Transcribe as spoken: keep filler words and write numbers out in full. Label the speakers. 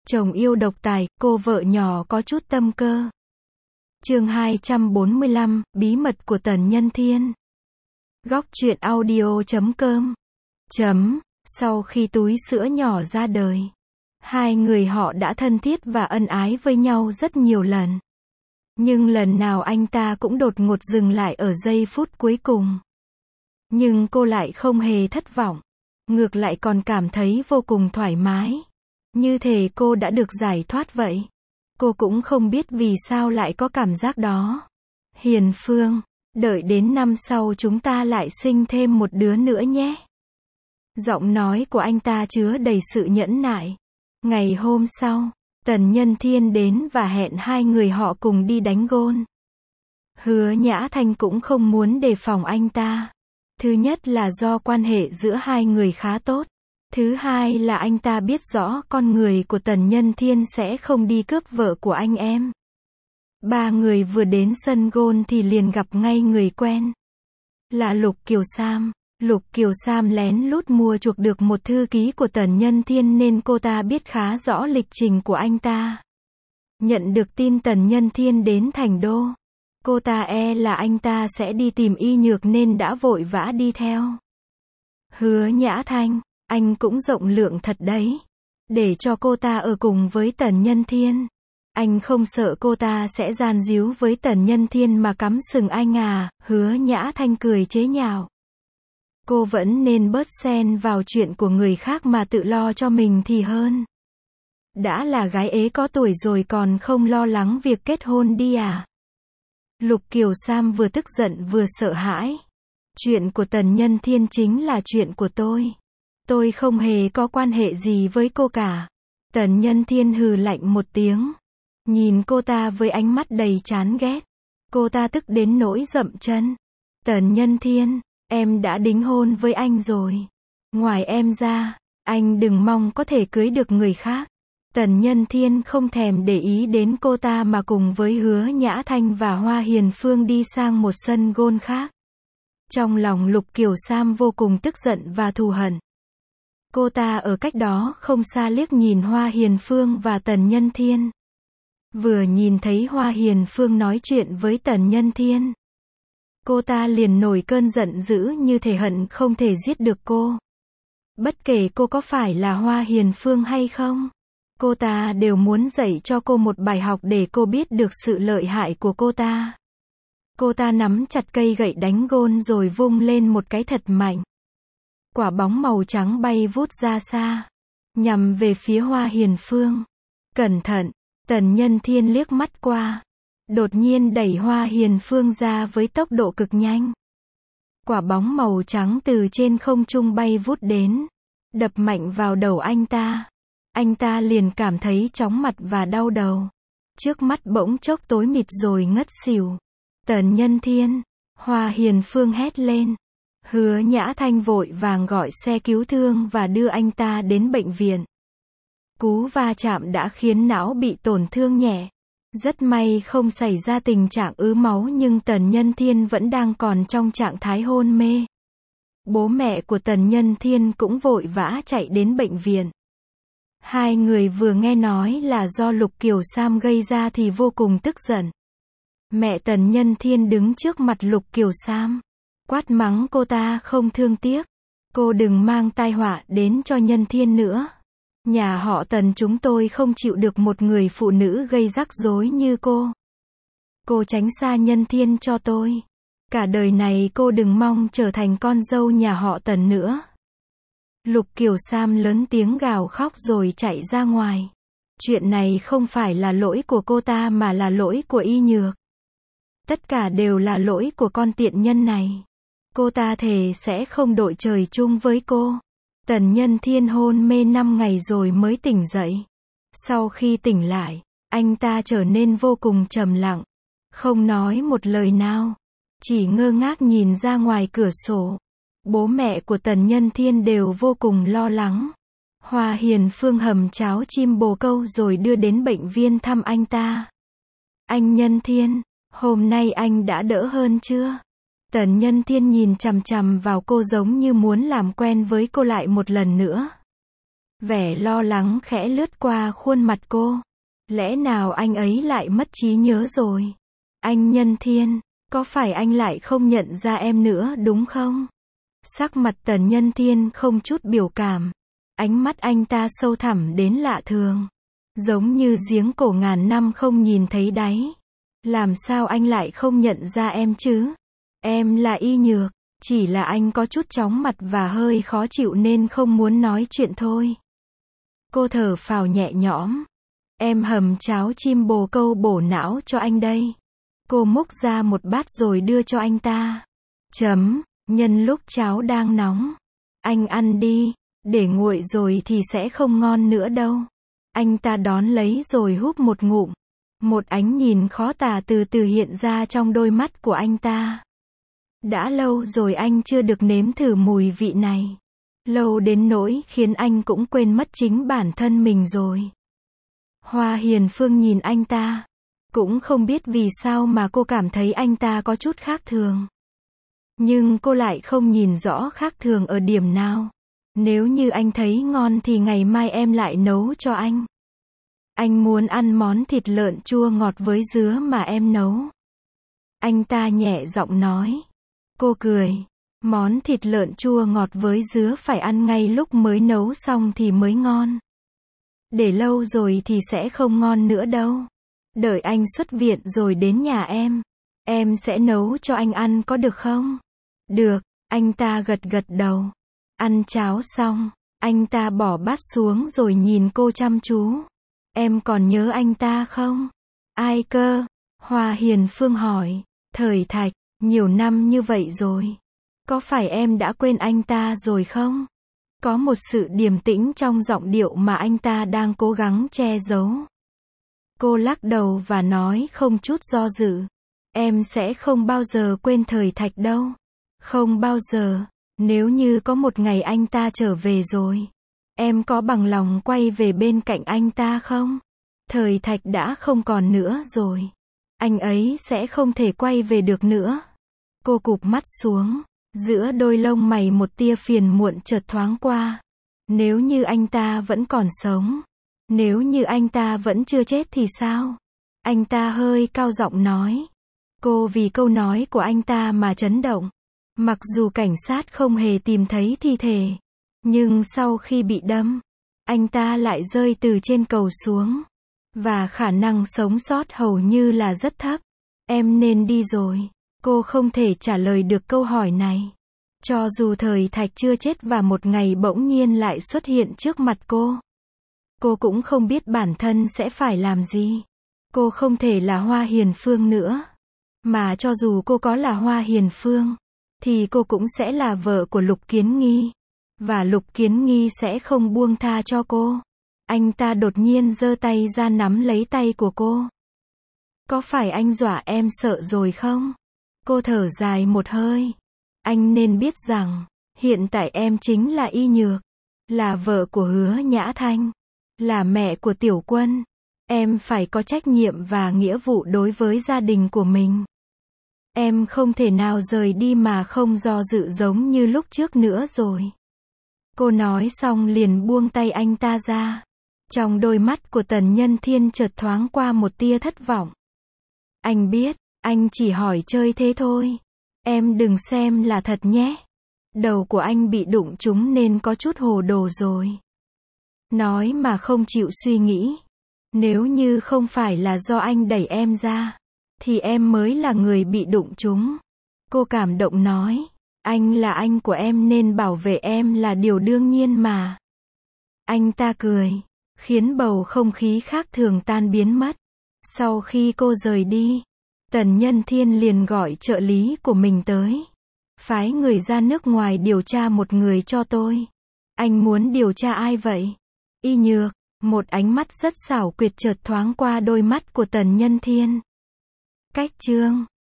Speaker 1: Chồng yêu độc tài, cô vợ nhỏ có chút tâm cơ. Chương hai trăm bốn mươi lăm, bí mật của Tần Nhân Thiên. Góc truyện audio chấm com. Chấm, sau khi túi sữa nhỏ ra đời, hai người họ đã thân thiết và ân ái với nhau rất nhiều lần. Nhưng lần nào anh ta cũng đột ngột dừng lại ở giây phút cuối cùng. Nhưng cô lại không hề thất vọng. Ngược lại còn cảm thấy vô cùng thoải mái. Như thể cô đã được giải thoát vậy. Cô cũng không biết vì sao lại có cảm giác đó. Hiền Phương, đợi đến năm sau chúng ta lại sinh thêm một đứa nữa nhé. Giọng nói của anh ta chứa đầy sự nhẫn nại. Ngày hôm sau, Tần Nhân Thiên đến và hẹn hai người họ cùng đi đánh gôn. Hứa Nhã Thanh cũng không muốn đề phòng anh ta. Thứ nhất là do quan hệ giữa hai người khá tốt. Thứ hai là anh ta biết rõ con người của Tần Nhân Thiên sẽ không đi cướp vợ của anh em. Ba người vừa đến sân gôn thì liền gặp ngay người quen. Là Lục Kiều Sam. Lục Kiều Sam lén lút mua chuộc được một thư ký của Tần Nhân Thiên nên cô ta biết khá rõ lịch trình của anh ta. Nhận được tin Tần Nhân Thiên đến Thành Đô, cô ta e là anh ta sẽ đi tìm y nhược nên đã vội vã đi theo. Hứa Nhã Thanh, anh cũng rộng lượng thật đấy. Để cho cô ta ở cùng với Tần Nhân Thiên. Anh không sợ cô ta sẽ gian díu với Tần Nhân Thiên mà cắm sừng anh à? Hứa Nhã Thanh cười chế nhạo. Cô vẫn nên bớt xen vào chuyện của người khác mà tự lo cho mình thì hơn. Đã là gái ế có tuổi rồi còn không lo lắng việc kết hôn đi à? Lục Kiều Sam vừa tức giận vừa sợ hãi. Chuyện của Tần Nhân Thiên chính là chuyện của tôi. Tôi không hề có quan hệ gì với cô cả. Tần Nhân Thiên hừ lạnh một tiếng. Nhìn cô ta với ánh mắt đầy chán ghét. Cô ta tức đến nỗi dậm chân. Tần Nhân Thiên, em đã đính hôn với anh rồi. Ngoài em ra, anh đừng mong có thể cưới được người khác. Tần Nhân Thiên không thèm để ý đến cô ta mà cùng với Hứa Nhã Thanh và Hoa Hiền Phương đi sang một sân gôn khác. Trong lòng Lục Kiều Sam vô cùng tức giận và thù hận. Cô ta ở cách đó không xa liếc nhìn Hoa Hiền Phương và Tần Nhân Thiên. Vừa nhìn thấy Hoa Hiền Phương nói chuyện với Tần Nhân Thiên, cô ta liền nổi cơn giận dữ như thể hận không thể giết được cô. Bất kể cô có phải là Hoa Hiền Phương hay không, cô ta đều muốn dạy cho cô một bài học để cô biết được sự lợi hại của cô ta. Cô ta nắm chặt cây gậy đánh gôn rồi vung lên một cái thật mạnh. Quả bóng màu trắng bay vút ra xa, nhằm về phía Hoa Hiền Phương. Cẩn thận, Tần Nhân Thiên liếc mắt qua. Đột nhiên đẩy Hoa Hiền Phương ra với tốc độ cực nhanh. Quả bóng màu trắng từ trên không trung bay vút đến, đập mạnh vào đầu anh ta. Anh ta liền cảm thấy chóng mặt và đau đầu. Trước mắt bỗng chốc tối mịt rồi ngất xỉu. Tần Nhân Thiên, Hoa Hiền Phương hét lên. Hứa Nhã Thanh vội vàng gọi xe cứu thương và đưa anh ta đến bệnh viện. Cú va chạm đã khiến não bị tổn thương nhẹ. Rất may không xảy ra tình trạng ứ máu nhưng Tần Nhân Thiên vẫn đang còn trong trạng thái hôn mê. Bố mẹ của Tần Nhân Thiên cũng vội vã chạy đến bệnh viện. Hai người vừa nghe nói là do Lục Kiều Sam gây ra thì vô cùng tức giận. Mẹ Tần Nhân Thiên đứng trước mặt Lục Kiều Sam, quát mắng cô ta không thương tiếc. Cô đừng mang tai họa đến cho Nhân Thiên nữa. Nhà họ Tần chúng tôi không chịu được một người phụ nữ gây rắc rối như cô. Cô tránh xa Nhân Thiên cho tôi. Cả đời này cô đừng mong trở thành con dâu nhà họ Tần nữa. Lục Kiều Sam lớn tiếng gào khóc rồi chạy ra ngoài. Chuyện này không phải là lỗi của cô ta mà là lỗi của y nhược. Tất cả đều là lỗi của con tiện nhân này. Cô ta thề sẽ không đội trời chung với cô. Tần Nhân Thiên hôn mê năm ngày rồi mới tỉnh dậy. Sau khi tỉnh lại, anh ta trở nên vô cùng trầm lặng. Không nói một lời nào. Chỉ ngơ ngác nhìn ra ngoài cửa sổ. Bố mẹ của Tần Nhân Thiên đều vô cùng lo lắng. Hoa Hiền Phương hầm cháo chim bồ câu rồi đưa đến bệnh viện thăm anh ta. Anh Nhân Thiên, hôm nay anh đã đỡ hơn chưa? Tần Nhân Thiên nhìn chằm chằm vào cô giống như muốn làm quen với cô lại một lần nữa. Vẻ lo lắng khẽ lướt qua khuôn mặt cô. Lẽ nào anh ấy lại mất trí nhớ rồi? Anh Nhân Thiên, có phải anh lại không nhận ra em nữa đúng không? Sắc mặt Tần Nhân Thiên không chút biểu cảm. Ánh mắt anh ta sâu thẳm đến lạ thường. Giống như giếng cổ ngàn năm không nhìn thấy đáy. Làm sao anh lại không nhận ra em chứ? Em là Y Nhược, chỉ là anh có chút chóng mặt và hơi khó chịu nên không muốn nói chuyện thôi. Cô thở phào nhẹ nhõm. Em hầm cháo chim bồ câu bổ não cho anh đây. Cô múc ra một bát rồi đưa cho anh ta. Chấm, nhân lúc cháo đang nóng. Anh ăn đi, để nguội rồi thì sẽ không ngon nữa đâu. Anh ta đón lấy rồi húp một ngụm. Một ánh nhìn khó tả từ từ hiện ra trong đôi mắt của anh ta. Đã lâu rồi anh chưa được nếm thử mùi vị này. Lâu đến nỗi khiến anh cũng quên mất chính bản thân mình rồi. Hoa Hiền Phương nhìn anh ta. Cũng không biết vì sao mà cô cảm thấy anh ta có chút khác thường. Nhưng cô lại không nhìn rõ khác thường ở điểm nào. Nếu như anh thấy ngon thì ngày mai em lại nấu cho anh. Anh muốn ăn món thịt lợn chua ngọt với dứa mà em nấu. Anh ta nhẹ giọng nói. Cô cười. Món thịt lợn chua ngọt với dứa phải ăn ngay lúc mới nấu xong thì mới ngon. Để lâu rồi thì sẽ không ngon nữa đâu. Đợi anh xuất viện rồi đến nhà em. Em sẽ nấu cho anh ăn có được không? Được, anh ta gật gật đầu. Ăn cháo xong, anh ta bỏ bát xuống rồi nhìn cô chăm chú. Em còn nhớ anh ta không? Ai cơ? Hoa Hiền Phương hỏi. Thời Thạch, nhiều năm như vậy rồi. Có phải em đã quên anh ta rồi không? Có một sự điềm tĩnh trong giọng điệu mà anh ta đang cố gắng che giấu. Cô lắc đầu và nói không chút do dự. Em sẽ không bao giờ quên Thời Thạch đâu. Không bao giờ. Nếu như có một ngày anh ta trở về rồi, em có bằng lòng quay về bên cạnh anh ta không? Thời Thạch đã không còn nữa rồi. Anh ấy sẽ không thể quay về được nữa. Cô cụp mắt xuống. Giữa đôi lông mày một tia phiền muộn chợt thoáng qua. Nếu như anh ta vẫn còn sống. Nếu như anh ta vẫn chưa chết thì sao? Anh ta hơi cao giọng nói. Cô vì câu nói của anh ta mà chấn động. Mặc dù cảnh sát không hề tìm thấy thi thể. Nhưng sau khi bị đâm, anh ta lại rơi từ trên cầu xuống. Và khả năng sống sót hầu như là rất thấp. Em nên đi rồi. Cô không thể trả lời được câu hỏi này. Cho dù Thời Thạch chưa chết và một ngày bỗng nhiên lại xuất hiện trước mặt cô. Cô cũng không biết bản thân sẽ phải làm gì. Cô không thể là Hoa Hiền Phương nữa. Mà cho dù cô có là Hoa Hiền Phương, thì cô cũng sẽ là vợ của Lục Kiến Nghi. Và Lục Kiến Nghi sẽ không buông tha cho cô. Anh ta đột nhiên giơ tay ra nắm lấy tay của cô. Có phải anh dọa em sợ rồi không? Cô thở dài một hơi. Anh nên biết rằng, hiện tại em chính là Y Nhược. Là vợ của Hứa Nhã Thanh. Là mẹ của Tiểu Quân. Em phải có trách nhiệm và nghĩa vụ đối với gia đình của mình. Em không thể nào rời đi mà không do dự giống như lúc trước nữa rồi. Cô nói xong liền buông tay anh ta ra. Trong đôi mắt của Tần Nhân Thiên chợt thoáng qua một tia thất vọng. Anh biết, anh chỉ hỏi chơi thế thôi. Em đừng xem là thật nhé. Đầu của anh bị đụng trúng nên có chút hồ đồ rồi. Nói mà không chịu suy nghĩ. Nếu như không phải là do anh đẩy em ra, thì em mới là người bị đụng trúng. Cô cảm động nói. Anh là anh của em nên bảo vệ em là điều đương nhiên mà. Anh ta cười, khiến bầu không khí khác thường tan biến mất. Sau khi cô rời đi, Tần Nhân Thiên liền gọi trợ lý của mình tới. Phái người ra nước ngoài điều tra một người cho tôi. Anh muốn điều tra ai vậy? Y Nhược. Một ánh mắt rất xảo quyệt chợt thoáng qua đôi mắt của Tần Nhân Thiên. Cách chương